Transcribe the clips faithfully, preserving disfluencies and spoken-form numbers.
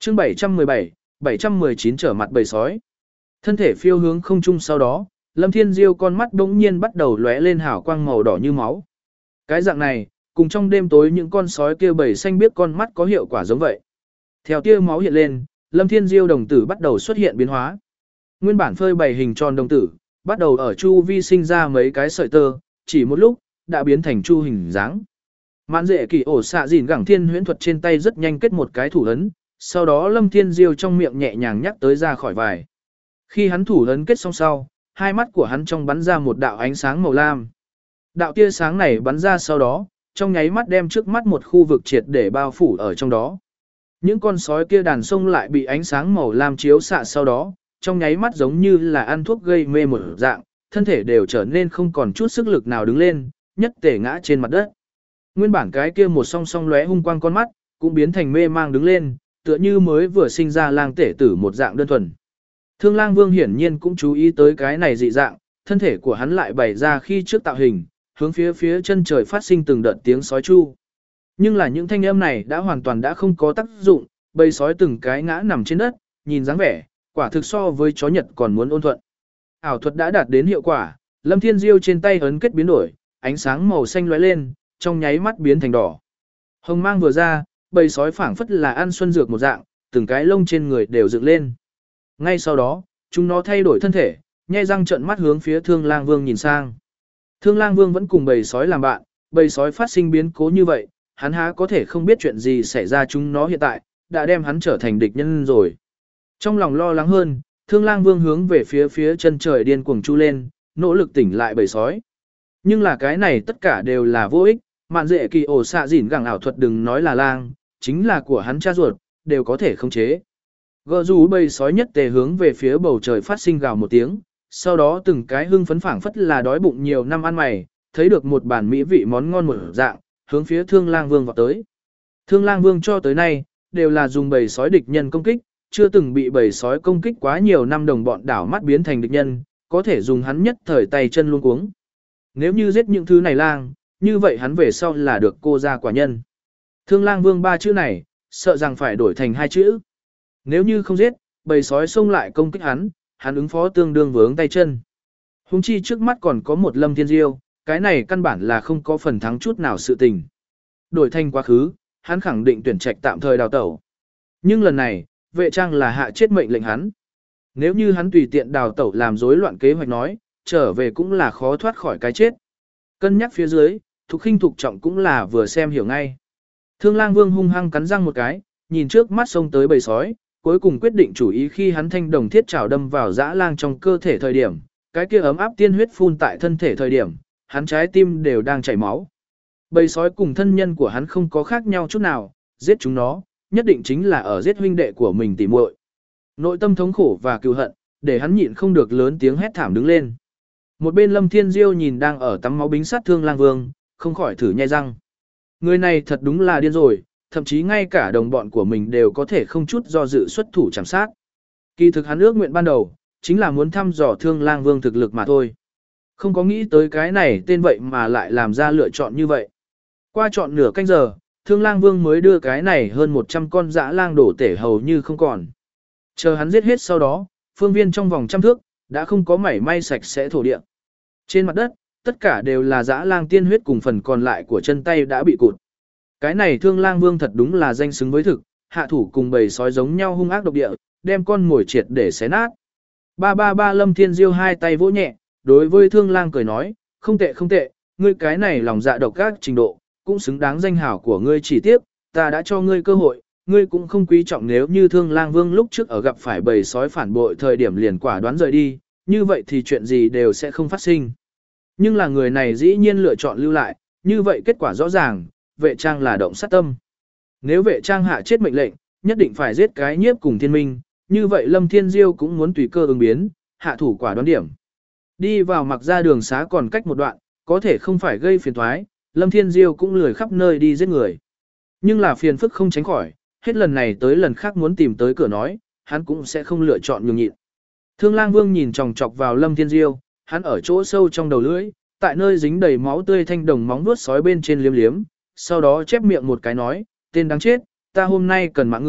chương bảy trăm mười bảy, bảy trăm mười chín trở mặt bầy sói. Thân thể phiêu hướng không trung sau đó, Lâm Thiên Diêu con mắt bỗng nhiên bắt đầu lóe lên hào quang màu đỏ như máu. Cái dạng này, cùng trong đêm tối những con sói kia bầy xanh biết con mắt có hiệu quả giống vậy. Theo tia máu hiện lên, Lâm Thiên Diêu đồng tử bắt đầu xuất hiện biến hóa. Nguyên bản phơi bày hình tròn đồng tử, bắt đầu ở chu vi sinh ra mấy cái sợi tơ, chỉ một lúc, đã biến thành chu hình dáng. Mãn Dệ Kỳ ổ xạ dìn gẳng thiên huyễn thuật trên tay rất nhanh kết một cái thủ ấn, sau đó Lâm Thiên Diêu trong miệng nhẹ nhàng nhắc tới ra khỏi vải. Khi hắn thủ ấn kết xong sau, hai mắt của hắn trong bắn ra một đạo ánh sáng màu lam. Đạo tia sáng này bắn ra sau đó, trong nháy mắt đem trước mắt một khu vực triệt để bao phủ ở trong đó. Những con sói kia đàn sông lại bị ánh sáng màu lam chiếu xạ sau đó, trong nháy mắt giống như là ăn thuốc gây mê một dạng, thân thể đều trở nên không còn chút sức lực nào đứng lên, nhất tề ngã trên mặt đất. Nguyên bản cái kia một song song lóe hung quang con mắt, cũng biến thành mê mang đứng lên, tựa như mới vừa sinh ra lang tể tử một dạng đơn thuần. Thương Lang Vương hiển nhiên cũng chú ý tới cái này dị dạng, thân thể của hắn lại bày ra khi trước tạo hình, hướng phía phía chân trời phát sinh từng đợt tiếng sói chu. Nhưng là những thanh âm này đã hoàn toàn đã không có tác dụng, bầy sói từng cái ngã nằm trên đất, nhìn dáng vẻ, quả thực so với chó Nhật còn muốn ôn thuận. Ảo thuật đã đạt đến hiệu quả, Lâm Thiên Diêu trên tay ấn kết biến đổi, ánh sáng màu xanh lóe lên, trong nháy mắt biến thành đỏ. Hồng mang vừa ra, bầy sói phảng phất là ăn xuân dược một dạng, từng cái lông trên người đều dựng lên. Ngay sau đó, chúng nó thay đổi thân thể, nhe răng trợn mắt hướng phía Thương Lang Vương nhìn sang. Thương Lang Vương vẫn cùng bầy sói làm bạn, bầy sói phát sinh biến cố như vậy, hắn há có thể không biết chuyện gì xảy ra, chúng nó hiện tại đã đem hắn trở thành địch nhân rồi. Trong lòng lo lắng hơn, Thương Lang Vương hướng về phía phía chân trời điên cuồng chu lên, nỗ lực tỉnh lại bầy sói. Nhưng là cái này tất cả đều là vô ích, Mạn Dệ Kỳ ổ xạ dỉn gẳng ảo thuật đừng nói là lang, chính là của hắn cha ruột, đều có thể khống chế. Gờ rú bầy sói nhất tề hướng về phía bầu trời phát sinh gào một tiếng, sau đó từng cái hưng phấn phảng phất là đói bụng nhiều năm ăn mày, thấy được một bản mỹ vị món ngon một dạng, hướng phía Thương Lang Vương vọt tới. Thương Lang Vương cho tới nay, đều là dùng bầy sói địch nhân công kích, chưa từng bị bầy sói công kích quá nhiều năm đồng bọn đảo mắt biến thành địch nhân, có thể dùng hắn nhất thời tay chân luôn cuống. Nếu như giết những thứ này lang, như vậy hắn về sau là được cô ra quả nhân. Thương Lang Vương ba chữ này, sợ rằng phải đổi thành hai chữ. Nếu như không giết, bầy sói xông lại công kích hắn, hắn ứng phó tương đương vướng tay chân. Hùng chi trước mắt còn có một Lâm Thiên Diêu, cái này căn bản là không có phần thắng chút nào sự tình. Đổi thành quá khứ, hắn khẳng định tuyển trạch tạm thời đào tẩu. Nhưng lần này, vệ trang là hạ chết mệnh lệnh hắn. Nếu như hắn tùy tiện đào tẩu làm rối loạn kế hoạch nói, trở về cũng là khó thoát khỏi cái chết. Cân nhắc phía dưới, Thục Khinh Thục Trọng cũng là vừa xem hiểu ngay. Thương Lang Vương hung hăng cắn răng một cái, nhìn trước mắt xông tới bầy sói, cuối cùng quyết định chủ ý khi hắn thanh đồng thiết chảo đâm vào dã lang trong cơ thể thời điểm, cái kia ấm áp tiên huyết phun tại thân thể thời điểm, hắn trái tim đều đang chảy máu. Bầy sói cùng thân nhân của hắn không có khác nhau chút nào, giết chúng nó, nhất định chính là ở giết huynh đệ của mình tỉ muội. Nội tâm thống khổ và cừu hận, để hắn nhịn không được lớn tiếng hét thảm đứng lên. Một bên Lâm Thiên Diêu nhìn đang ở tắm máu bính sát Thương Lang Vương, không khỏi thử nhai răng. Người này thật đúng là điên rồi, thậm chí ngay cả đồng bọn của mình đều có thể không chút do dự xuất thủ chạm sát. Kỳ thực hắn ước nguyện ban đầu, chính là muốn thăm dò Thương Lang Vương thực lực mà thôi. Không có nghĩ tới cái này tên vậy mà lại làm ra lựa chọn như vậy. Qua chọn nửa canh giờ, Thương Lang Vương mới đưa cái này hơn một trăm con dã lang đổ tể hầu như không còn. Chờ hắn giết hết sau đó, phương viên trong vòng trăm thước, đã không có mảy may sạch sẽ thổ địa. Trên mặt đất, tất cả đều là dã lang tiên huyết cùng phần còn lại của chân tay đã bị cụt. Cái này Thương Lang Vương thật đúng là danh xứng với thực, hạ thủ cùng bầy sói giống nhau hung ác độc địa, đem con mồi triệt để xé nát. Ba ba ba Lâm Thiên Diêu hai tay vỗ nhẹ, đối với Thương Lang cười nói, không tệ không tệ, ngươi cái này lòng dạ độc ác trình độ, cũng xứng đáng danh hảo của ngươi, chỉ tiếc, ta đã cho ngươi cơ hội, ngươi cũng không quý trọng. Nếu như Thương Lang Vương lúc trước ở gặp phải bầy sói phản bội thời điểm liền quả đoán rời đi, như vậy thì chuyện gì đều sẽ không phát sinh. Nhưng là người này dĩ nhiên lựa chọn lưu lại, như vậy kết quả rõ ràng, vệ trang là động sát tâm. Nếu vệ trang hạ chết mệnh lệnh, nhất định phải giết cái nhiếp cùng thiên minh, như vậy Lâm Thiên Diêu cũng muốn tùy cơ ứng biến, hạ thủ quả đoán điểm. Đi vào mặc ra đường xá còn cách một đoạn, có thể không phải gây phiền toái, Lâm Thiên Diêu cũng lười khắp nơi đi giết người. Nhưng là phiền phức không tránh khỏi, hết lần này tới lần khác muốn tìm tới cửa nói, hắn cũng sẽ không lựa chọn nhường nhịn. Thương Lang Vương nhìn chòng chọc vào Lâm Thiên Diêu, hắn ở chỗ sâu trong đầu lưỡi, tại nơi dính đầy máu tươi thanh đồng móng vuốt sói bên trên liếm liếm, sau đó chép miệng một cái nói, tên đáng chết, ta hôm nay cần mạng ngươi,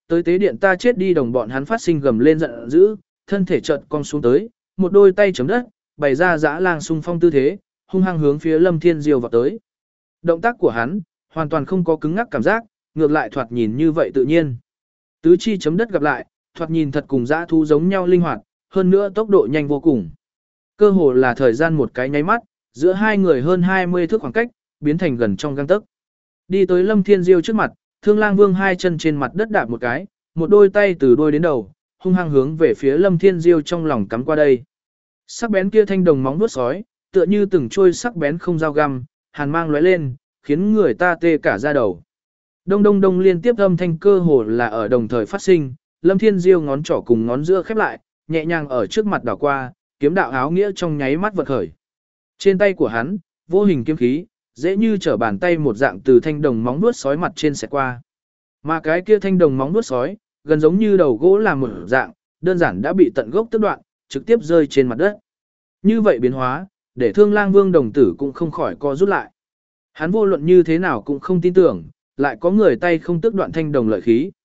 tới tế điện ta chết đi đồng bọn hắn phát sinh gầm lên giận dữ, thân thể chợt cong xuống tới, một đôi tay chấm đất, bày ra dã lang xung phong tư thế, hung hăng hướng phía Lâm Thiên Diêu vào tới. Động tác của hắn hoàn toàn không có cứng ngắc cảm giác, ngược lại thoạt nhìn như vậy tự nhiên. Tứ chi chấm đất gặp lại, thoạt nhìn thật cùng dã thú giống nhau linh hoạt, hơn nữa tốc độ nhanh vô cùng. Cơ hồ là thời gian một cái nháy mắt, giữa hai người hơn hai mươi thước khoảng cách, biến thành gần trong gang tấc. Đi tới Lâm Thiên Diêu trước mặt, Thương Lang Vương hai chân trên mặt đất đạp một cái, một đôi tay từ đuôi đến đầu, hung hăng hướng về phía Lâm Thiên Diêu trong lòng cắm qua đây. Sắc bén kia thanh đồng móng vuốt sói, tựa như từng trôi sắc bén không dao găm, hàn mang lóe lên, khiến người ta tê cả da đầu. Đông đông đông liên tiếp âm thanh cơ hồ là ở đồng thời phát sinh, Lâm Thiên Diêu ngón trỏ cùng ngón giữa khép lại, nhẹ nhàng ở trước mặt đảo qua, kiếm đạo áo nghĩa trong nháy mắt vật khởi. Trên tay của hắn, vô hình kiếm khí, dễ như trở bàn tay một dạng từ thanh đồng móng vuốt sói mặt trên xẹt qua. Mà cái kia thanh đồng móng vuốt sói, gần giống như đầu gỗ làm một dạng, đơn giản đã bị tận gốc tước đoạn, trực tiếp rơi trên mặt đất. Như vậy biến hóa, để Thương Lang Vương đồng tử cũng không khỏi co rút lại. Hắn vô luận như thế nào cũng không tin tưởng, lại có người tay không tước đoạn thanh đồng lợi khí.